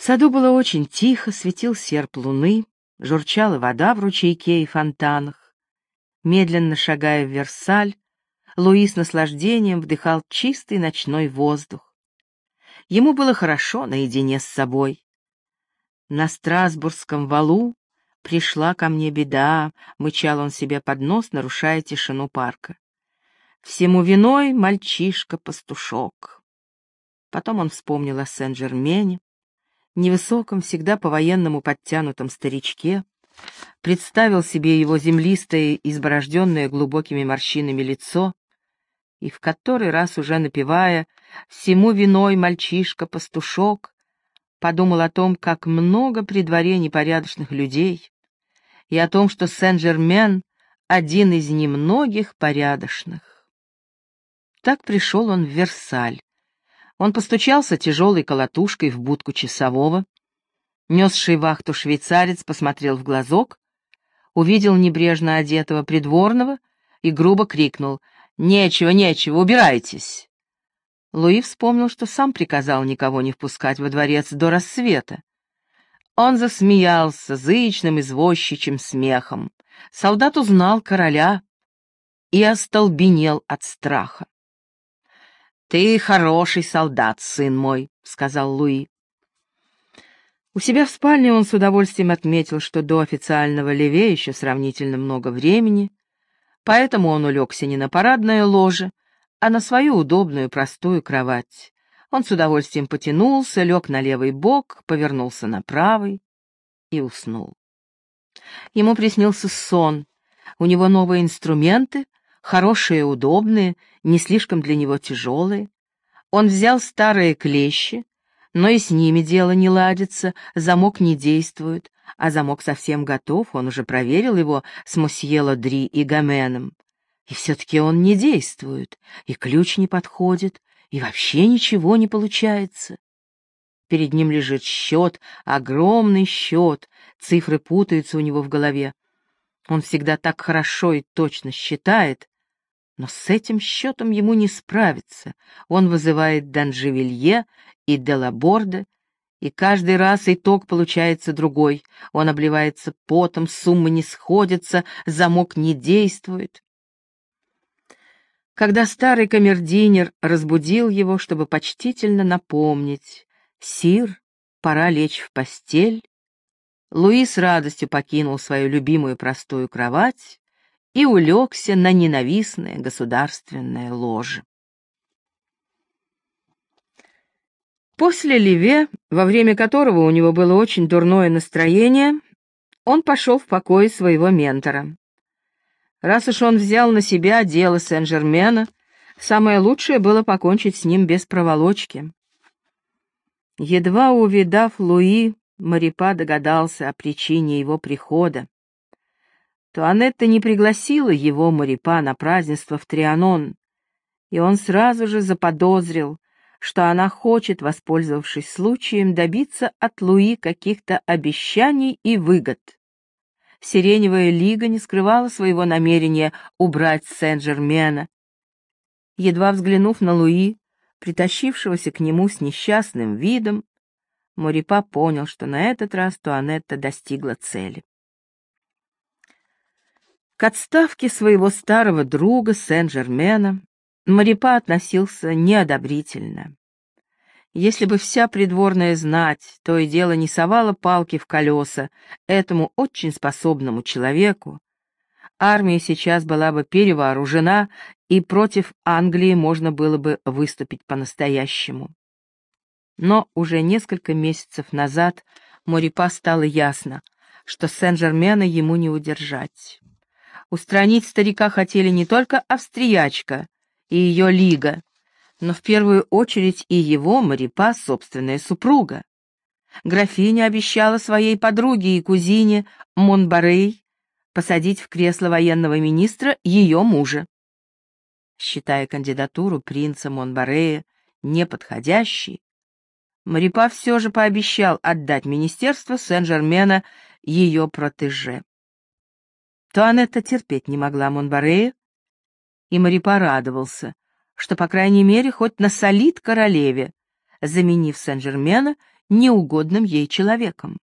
В саду было очень тихо, светил серп луны, журчала вода в ручейке и фонтанах. Медленно шагая в Версаль, Луи с наслаждением вдыхал чистый ночной воздух. Ему было хорошо наедине с собой. «На Страсбургском валу пришла ко мне беда», — мычал он себе под нос, нарушая тишину парка. «Всему виной мальчишка-пастушок». Потом он вспомнил о Сен-Жермене, невысоком, всегда по-военному подтянутом старичке, представил себе его землистое, изборожденное глубокими морщинами лицо, и в который раз уже напевая «Всему виной мальчишка-пастушок», подумал о том, как много при дворе непорядочных людей, и о том, что Сен-Жермен — один из немногих порядочных. Так пришел он в Версаль. Он постучался тяжелой колотушкой в будку часового. Несший вахту швейцарец посмотрел в глазок, увидел небрежно одетого придворного и грубо крикнул: «Нечего, нечего, убирайтесь!» Луи вспомнил, что сам приказал никого не впускать во дворец до рассвета. Он засмеялся зычным извозчичьим смехом. Солдат узнал короля и остолбенел от страха. «Ты хороший солдат, сын мой», — сказал Луи. У себя в спальне он с удовольствием отметил, что до официального левее еще сравнительно много времени, поэтому он улегся не на парадное ложе, а на свою удобную простую кровать. Он с удовольствием потянулся, лег на левый бок, повернулся на правый и уснул. Ему приснился сон. У него новые инструменты, хорошие, удобные, не слишком для него тяжелые. Он взял старые клещи, но и с ними дело не ладится, замок не действует, а замок совсем готов, он уже проверил его с мосье Ладри и Гоменом. И все-таки он не действует, и ключ не подходит, и вообще ничего не получается. Перед ним лежит счет, огромный счет, цифры путаются у него в голове. Он всегда так хорошо и точно считает, но с этим счетом ему не справиться. Он вызывает Данжевилье и Делаборде, и каждый раз итог получается другой. Он обливается потом, суммы не сходятся, замок не действует. Когда старый камердинер разбудил его, чтобы почтительно напомнить: «Сир, пора лечь в постель», Луи с радостью покинул свою любимую простую кровать и улегся на ненавистное государственное ложе. После леве, во время которого у него было очень дурное настроение, он пошел в покой своего ментора. Раз уж он взял на себя дело Сен-Жермена, самое лучшее было покончить с ним без проволочки. Едва увидав Луи, Марипа догадался о причине его прихода. Туанетта не пригласила его, Марипа, на празднество в Трианон, и он сразу же заподозрил, что она хочет, воспользовавшись случаем, добиться от Луи каких-то обещаний и выгод. Сиреневая лига не скрывала своего намерения убрать Сен-Жермена. Едва взглянув на Луи, притащившегося к нему с несчастным видом, Марипа понял, что на этот раз Туанетта достигла цели. К отставке своего старого друга Сен-Жермена Марипа относился неодобрительно. Если бы вся придворная знать то и дело не совала палки в колеса этому очень способному человеку, армия сейчас была бы перевооружена, и против Англии можно было бы выступить по-настоящему. Но уже несколько месяцев назад Марипа стало ясно, что Сен-Жермена ему не удержать. Устранить старика хотели не только австриячка и ее лига, но в первую очередь и его, Марипа, собственная супруга. Графиня обещала своей подруге и кузине Монбарей посадить в кресло военного министра ее мужа. Считая кандидатуру принца Монбарея неподходящей, Марипа все же пообещал отдать министерство Сен-Жермена ее протеже. Туанетта терпеть не могла Монбарея, и Марипа радовался, что, по крайней мере, хоть насолит королеве, заменив Сен-Жермена неугодным ей человеком.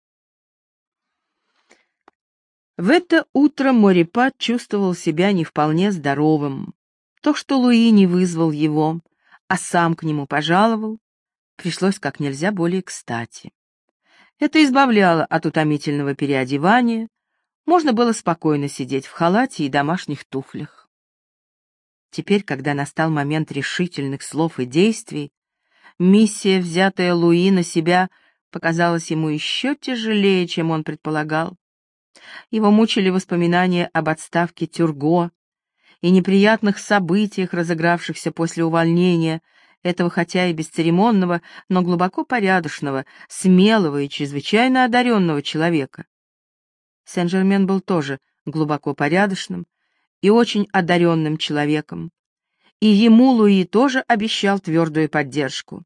В это утро Морепат чувствовал себя не вполне здоровым. То, что Луи не вызвал его, а сам к нему пожаловал, пришлось как нельзя более кстати. Это избавляло от утомительного переодевания, можно было спокойно сидеть в халате и домашних туфлях. Теперь, когда настал момент решительных слов и действий, миссия, взятая Луи на себя, показалась ему еще тяжелее, чем он предполагал. Его мучили воспоминания об отставке Тюрго и неприятных событиях, разыгравшихся после увольнения этого хотя и бесцеремонного, но глубоко порядочного, смелого и чрезвычайно одаренного человека. Сен-Жермен был тоже глубоко порядочным и очень одаренным человеком, и ему Луи тоже обещал твердую поддержку.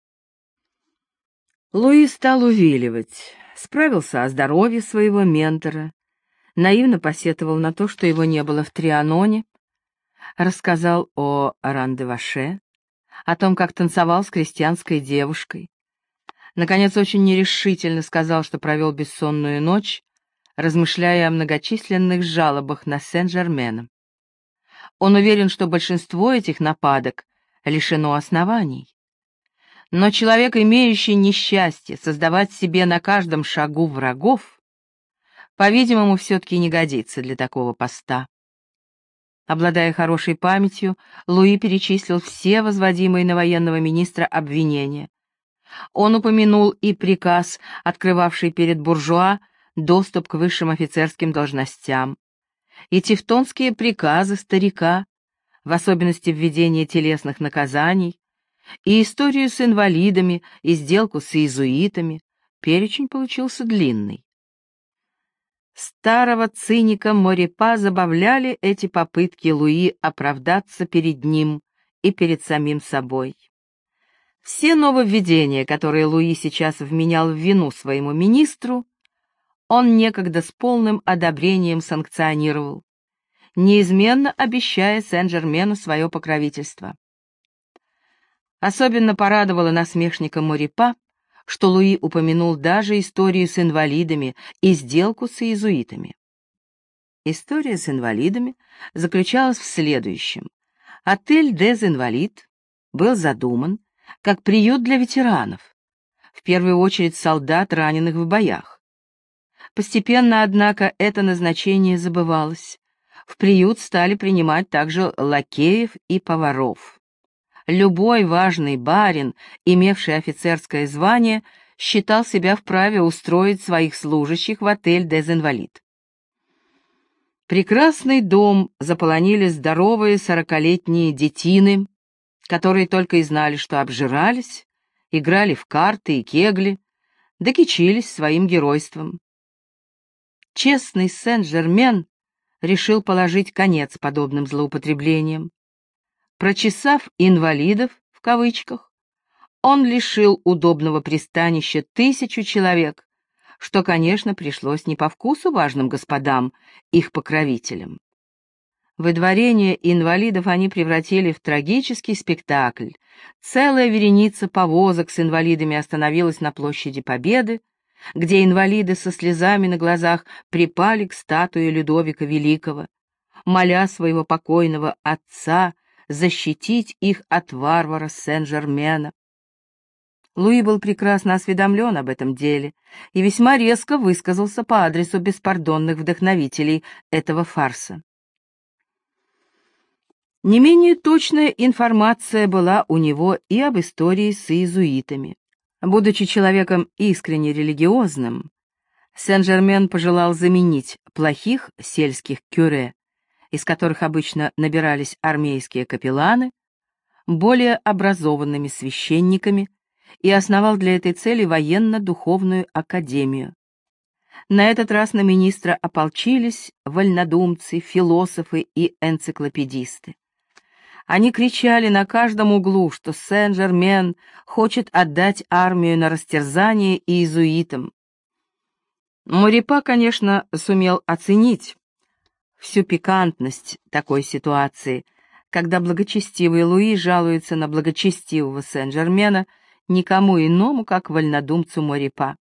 Луи стал увиливать, справился о здоровье своего ментора, наивно посетовал на то, что его не было в Трианоне, рассказал о Ран-де-Ваше, о том, как танцевал с крестьянской девушкой. Наконец, очень нерешительно сказал, что провел бессонную ночь, размышляя о многочисленных жалобах на Сен-Жермена. Он уверен, что большинство этих нападок лишено оснований. Но человек, имеющий несчастье создавать себе на каждом шагу врагов, по-видимому, все-таки не годится для такого поста. Обладая хорошей памятью, Луи перечислил все возводимые на военного министра обвинения. Он упомянул и приказ, открывавший перед буржуа доступ к высшим офицерским должностям, и тевтонские приказы старика, в особенности введение телесных наказаний, и историю с инвалидами, и сделку с иезуитами. Перечень получился длинный. Старого циника Морепа забавляли эти попытки Луи оправдаться перед ним и перед самим собой. Все нововведения, которые Луи сейчас вменял в вину своему министру, он некогда с полным одобрением санкционировал, неизменно обещая Сен-Жермену свое покровительство. Особенно порадовало насмешника Морепа, что Луи упомянул даже историю с инвалидами и сделку с иезуитами. История с инвалидами заключалась в следующем. Отель «Дез Инвалид» был задуман как приют для ветеранов, в первую очередь солдат, раненых в боях. Постепенно, однако, это назначение забывалось. В приют стали принимать также лакеев и поваров. Любой важный барин, имевший офицерское звание, считал себя вправе устроить своих служащих в отель «Дез Инвалид». Прекрасный дом заполонили здоровые 40-летние детины, которые только и знали, что обжирались, играли в карты и кегли, да кичились своим геройством. Честный Сен-Жермен решил положить конец подобным злоупотреблениям. Прочесав «инвалидов», в кавычках, он лишил удобного пристанища 1000 человек, что, конечно, пришлось не по вкусу важным господам, их покровителям. Выдворение инвалидов они превратили в трагический спектакль. Целая вереница повозок с инвалидами остановилась на площади Победы, где инвалиды со слезами на глазах припали к статуе Людовика Великого, моля своего покойного отца защитить их от варвара Сен-Жермена. Луи был прекрасно осведомлен об этом деле и весьма резко высказался по адресу беспардонных вдохновителей этого фарса. Не менее точная информация была у него и об истории с иезуитами. Будучи человеком искренне религиозным, Сен-Жермен пожелал заменить плохих сельских кюре, из которых обычно набирались армейские капелланы, более образованными священниками, и основал для этой цели военно-духовную академию. На этот раз на министра ополчились вольнодумцы, философы и энциклопедисты. Они кричали на каждом углу, что Сен-Жермен хочет отдать армию на растерзание иезуитам. Морепа, конечно, сумел оценить всю пикантность такой ситуации, когда благочестивый Луи жалуется на благочестивого Сен-Жермена, никому иному, как вольнодумцу Морепа.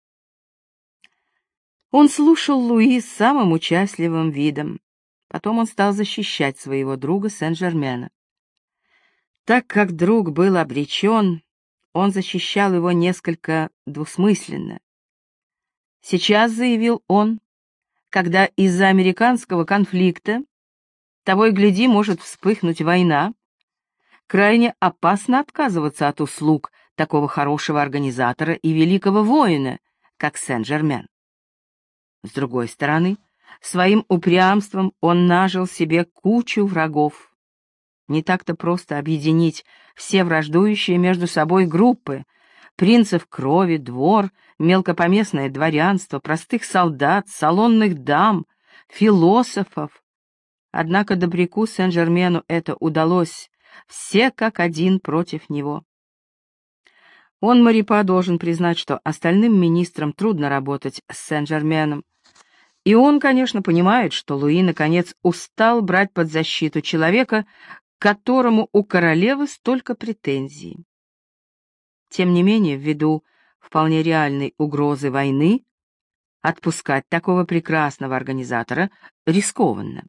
Он слушал Луи с самым участливым видом. Потом он стал защищать своего друга Сен-Жермена. Так как друг был обречен, он защищал его несколько двусмысленно. Сейчас, заявил он, когда из-за американского конфликта, того и гляди, может вспыхнуть война, крайне опасно отказываться от услуг такого хорошего организатора и великого воина, как Сен-Жермен. С другой стороны, своим упрямством он нажил себе кучу врагов. Не так-то просто объединить все враждующие между собой группы: принцев крови, двор, мелкопоместное дворянство, простых солдат, салонных дам, философов. Однако добряку Сен-Жермену это удалось, все как один против него. Он, Морепа, должен признать, что остальным министрам трудно работать с Сен-Жерменом. И он, конечно, понимает, что Луи, наконец, устал брать под защиту человека, к которому у королевы столько претензий. Тем не менее, ввиду вполне реальной угрозы войны, отпускать такого прекрасного организатора рискованно.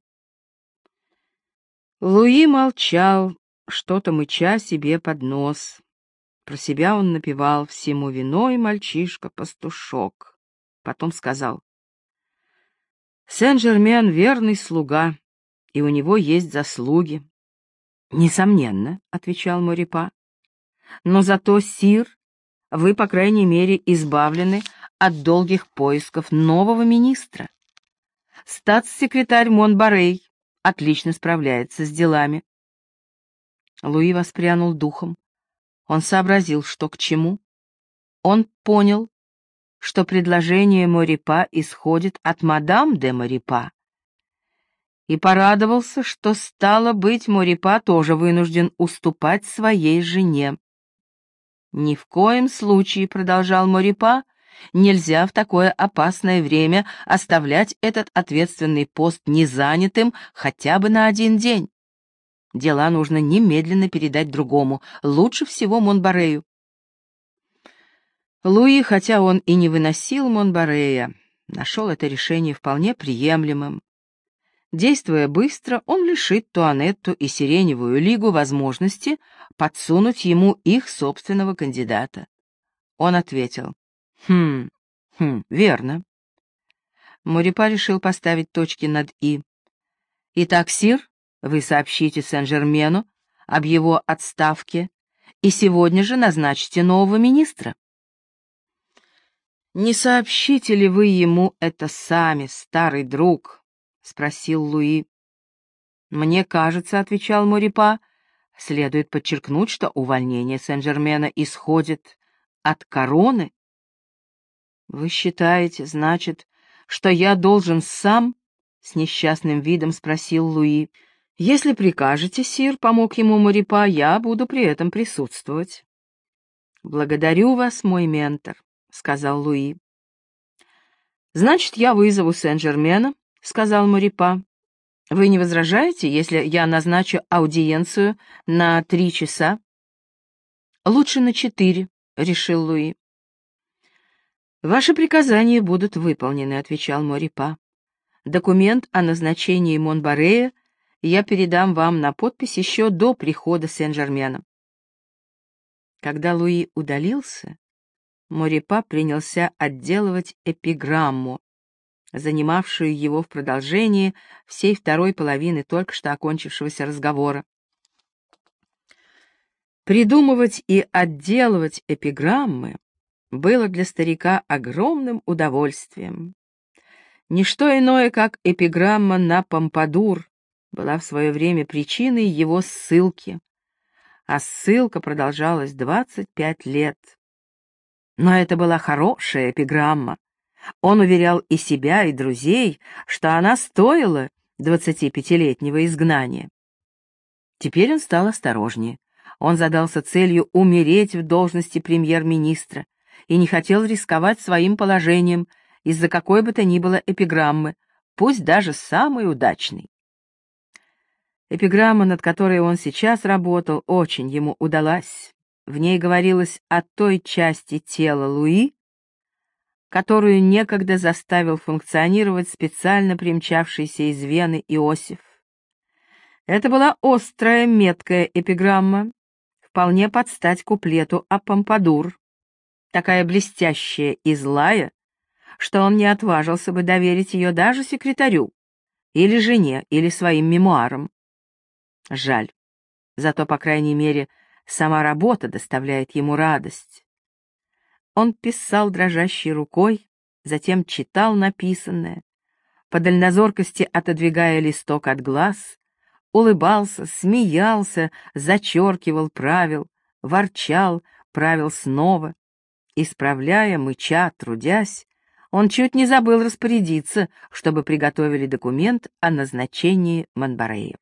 Луи молчал, что-то мыча себе под нос. Про себя он напевал «Всему виной, мальчишка-пастушок». Потом сказал: «Сен-Жермен — верный слуга, и у него есть заслуги». «Несомненно», — отвечал Морепа. «Но зато, сир, вы, по крайней мере, избавлены от долгих поисков нового министра. Статс-секретарь Монбарей отлично справляется с делами». Луи воспрянул духом. Он сообразил, что к чему. Он понял, что предложение Морепа исходит от мадам де Морепа, и порадовался, что, стало быть, Морепа тоже вынужден уступать своей жене. «Ни в коем случае, — продолжал Морепа, — нельзя в такое опасное время оставлять этот ответственный пост незанятым хотя бы на один день. Дела нужно немедленно передать другому, лучше всего Монбарею». Луи, хотя он и не выносил Монбарея, нашел это решение вполне приемлемым. Действуя быстро, он лишит Туанетту и Сиреневую лигу возможности подсунуть ему их собственного кандидата. Он ответил: верно». Морепа решил поставить точки над «и». «Итак, сир, вы сообщите Сен-Жермену об его отставке и сегодня же назначите нового министра». «Не сообщите ли вы ему это сами, старый друг?» — спросил Луи. «Мне кажется, — отвечал Морепа, — следует подчеркнуть, что увольнение Сен-Жермена исходит от короны». «Вы считаете, значит, что я должен сам?» — с несчастным видом спросил Луи. «Если прикажете, сир, — помог ему Морепа, — я буду при этом присутствовать». «Благодарю вас, мой ментор», — сказал Луи. «Значит, я вызову Сен-Жермена», — сказал Морепа. «Вы не возражаете, если я назначу аудиенцию на 3 часа?» «Лучше на 4», — решил Луи. «Ваши приказания будут выполнены», — отвечал Морепа. «Документ о назначении Монбарея я передам вам на подпись еще до прихода Сен-Жермена». Когда Луи удалился, Морепа принялся отделывать эпиграмму, занимавшую его в продолжении всей второй половины только что окончившегося разговора. Придумывать и отделывать эпиграммы было для старика огромным удовольствием. Ничто иное, как эпиграмма на Помпадур, была в свое время причиной его ссылки, а ссылка продолжалась 25 лет. Но это была хорошая эпиграмма. Он уверял и себя, и друзей, что она стоила 25-летнего изгнания. Теперь он стал осторожнее. Он задался целью умереть в должности премьер-министра и не хотел рисковать своим положением из-за какой бы то ни было эпиграммы, пусть даже самой удачной. Эпиграмма, над которой он сейчас работал, очень ему удалась. В ней говорилось о той части тела Луи, которую некогда заставил функционировать специально примчавшийся из Вены Иосиф. Это была острая, меткая эпиграмма, вполне под стать куплету о Помпадур, такая блестящая и злая, что он не отважился бы доверить ее даже секретарю, или жене, или своим мемуарам. Жаль. Зато, по крайней мере, сама работа доставляет ему радость. Он писал дрожащей рукой, затем читал написанное, по дальнозоркости отодвигая листок от глаз, улыбался, смеялся, зачеркивал, правил, ворчал, правил снова. Исправляя, мыча, трудясь, он чуть не забыл распорядиться, чтобы приготовили документ о назначении Монбарея.